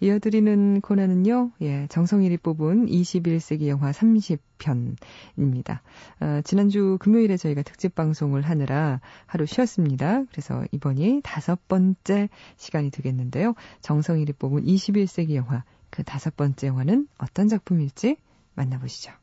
이어드리는 코너는요, 정성일이 뽑은 21세기 영화 30편입니다. 지난주 금요일에 저희가 특집 방송을 하느라 하루 쉬었습니다. 그래서 이번이 5번째 시간이 되겠는데요. 정성일이 뽑은 21세기 영화, 그 5번째 영화는 어떤 작품일지 만나보시죠.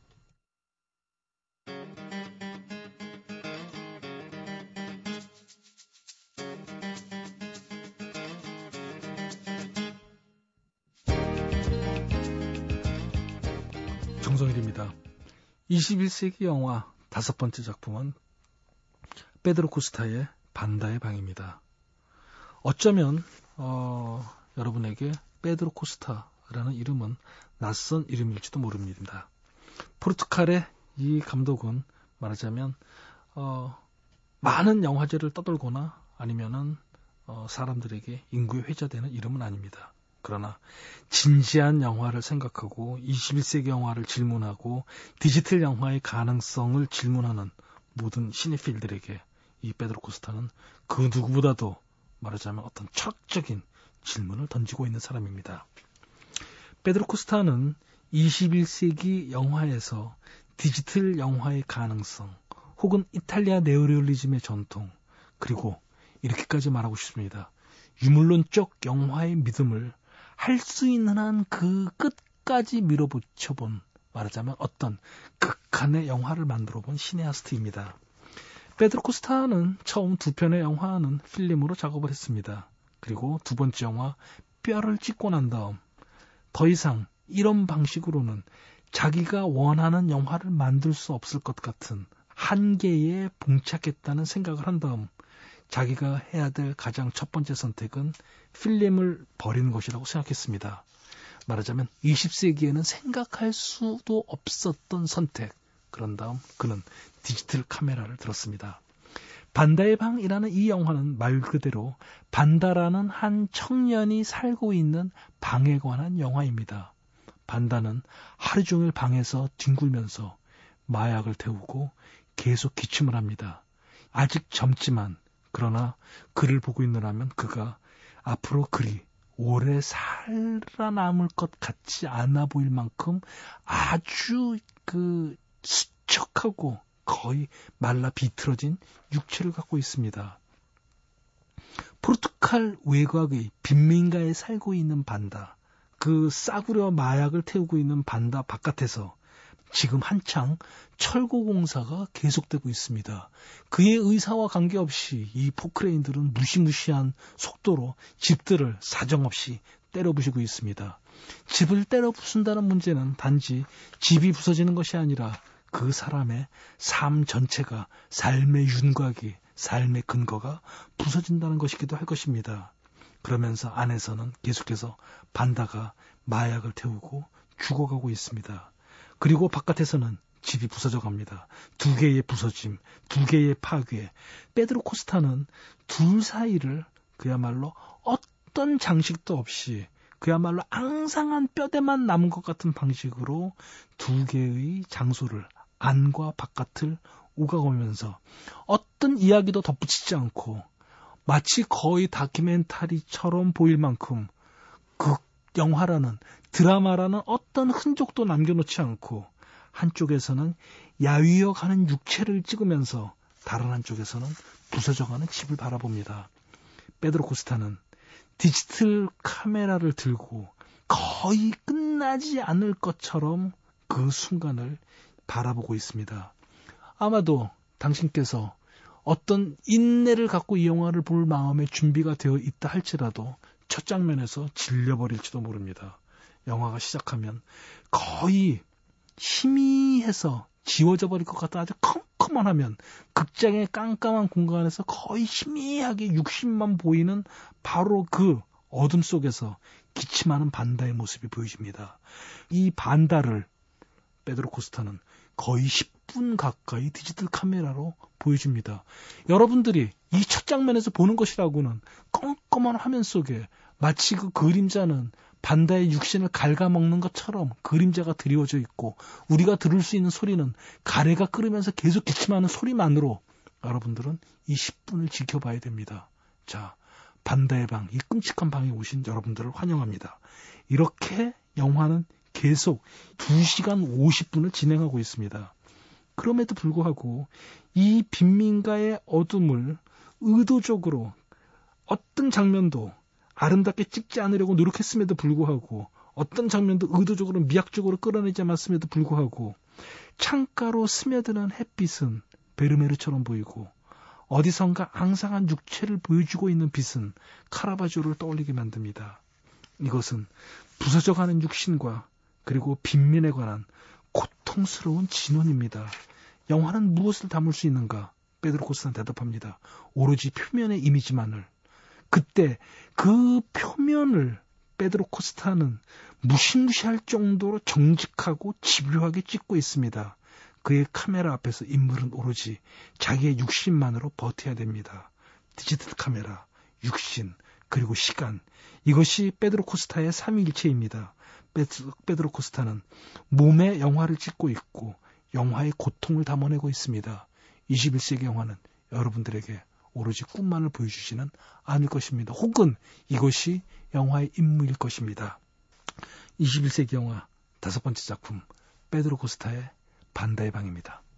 정성일입니다. 21세기 영화 5번째 작품은 페드로 코스타의 반다의 방입니다. 어쩌면 여러분에게 페드로 코스타라는 이름은 낯선 이름일지도 모릅니다. 포르투갈의 이 감독은 말하자면 많은 영화제를 떠돌거나 아니면은 사람들에게 인구에 회자되는 이름은 아닙니다. 그러나 진지한 영화를 생각하고 21세기 영화를 질문하고 디지털 영화의 가능성을 질문하는 모든 시네필들에게 이 페드로 코스타는 그 누구보다도 말하자면 어떤 철학적인 질문을 던지고 있는 사람입니다. 페드로 코스타는 21세기 영화에서 디지털 영화의 가능성 혹은 이탈리아 네오리얼리즘의 전통 그리고 이렇게까지 말하고 싶습니다. 유물론적 영화의 믿음을 할 수 있는 한 그 끝까지 밀어붙여본 말하자면 어떤 극한의 영화를 만들어본 시네아스트입니다. 페드로 코스타는 처음 2편의 영화는 필름으로 작업을 했습니다. 그리고 2번째 영화 뼈를 찍고 난 다음 더 이상 이런 방식으로는 자기가 원하는 영화를 만들 수 없을 것 같은 한계에 봉착했다는 생각을 한 다음 자기가 해야 될 가장 첫 번째 선택은 필름을 버리는 것이라고 생각했습니다. 말하자면 20세기에는 생각할 수도 없었던 선택. 그런 다음 그는 디지털 카메라를 들었습니다. 반다의 방이라는 이 영화는 말 그대로 반다라는 한 청년이 살고 있는 방에 관한 영화입니다. 반다는 하루 종일 방에서 뒹굴면서 마약을 태우고 계속 기침을 합니다. 아직 젊지만 그러나 그를 보고 있느라면 그가 앞으로 그리 오래 살아남을 것 같지 않아 보일 만큼 아주 수척하고 거의 말라 비틀어진 육체를 갖고 있습니다. 포르투갈 외곽의 빈민가에 살고 있는 반다, 그 싸구려 마약을 태우고 있는 반다 바깥에서 지금 한창 철거 공사가 계속되고 있습니다. 그의 의사와 관계없이 이 포크레인들은 무시무시한 속도로 집들을 사정없이 때려 부수고 있습니다. 집을 때려 부순다는 문제는 단지 집이 부서지는 것이 아니라 그 사람의 삶 전체가 삶의 윤곽이, 삶의 근거가 부서진다는 것이기도 할 것입니다. 그러면서 안에서는 계속해서 반다가 마약을 태우고 죽어가고 있습니다. 그리고 바깥에서는 집이 부서져 갑니다. 2개의 부서짐, 2개의 파괴. 페드로 코스타는 둘 사이를 그야말로 어떤 장식도 없이 그야말로 앙상한 뼈대만 남은 것 같은 방식으로 2개의 장소를 안과 바깥을 오가가면서 어떤 이야기도 덧붙이지 않고 마치 거의 다큐멘터리처럼 보일 만큼 영화라는 드라마라는 어떤 흔적도 남겨놓지 않고 한쪽에서는 야위어가는 육체를 찍으면서 다른 한쪽에서는 부서져가는 집을 바라봅니다. 페드로 코스타는 디지털 카메라를 들고 거의 끝나지 않을 것처럼 그 순간을 바라보고 있습니다. 아마도 당신께서 어떤 인내를 갖고 이 영화를 볼 마음의 준비가 되어 있다 할지라도 첫 장면에서 질려버릴지도 모릅니다. 영화가 시작하면 거의 희미해서 지워져 버릴 것 같다 아주 컴컴하면 극장의 깜깜한 공간에서 거의 희미하게 육신만 보이는 바로 그 어둠 속에서 기침하는 반다의 모습이 보여집니다. 이 반다를 페드로 코스타는 거의 10분 가까이 디지털 카메라로 보여줍니다. 여러분들이 이 첫 장면에서 보는 것이라고는 껌껌한 화면 속에 마치 그 그림자는 반다의 육신을 갉아먹는 것처럼 그림자가 드리워져 있고 우리가 들을 수 있는 소리는 가래가 끓으면서 계속 기침하는 소리만으로 여러분들은 이 10분을 지켜봐야 됩니다. 자, 반다의 방, 이 끔찍한 방에 오신 여러분들을 환영합니다. 이렇게 영화는 계속 2시간 50분을 진행하고 있습니다. 그럼에도 불구하고 이 빈민가의 어둠을 의도적으로 어떤 장면도 아름답게 찍지 않으려고 노력했음에도 불구하고 어떤 장면도 의도적으로 미학적으로 끌어내지 않았음에도 불구하고 창가로 스며드는 햇빛은 베르메르처럼 보이고 어디선가 앙상한 육체를 보여주고 있는 빛은 카라바조를 떠올리게 만듭니다. 이것은 부서져가는 육신과 그리고 빈민에 관한 고통스러운 진원입니다. 영화는 무엇을 담을 수 있는가? 베드로 코스타는 대답합니다. 오로지 표면의 이미지만을. 그때 그 표면을 베드로 코스타는 무시무시할 정도로 정직하고 집요하게 찍고 있습니다. 그의 카메라 앞에서 인물은 오로지 자기의 육신만으로 버텨야 됩니다. 디지털 카메라, 육신, 그리고 시간. 이것이 베드로 코스타의 삼위일체입니다. 베드로 코스타는 몸에 영화를 찍고 있고 영화의 고통을 담아내고 있습니다. 21세기 영화는 여러분들에게 오로지 꿈만을 보여주지는 않을 것입니다. 혹은 이것이 영화의 임무일 것입니다. 21세기 영화 5번째 작품 베드로 코스타의 반다의 방입니다.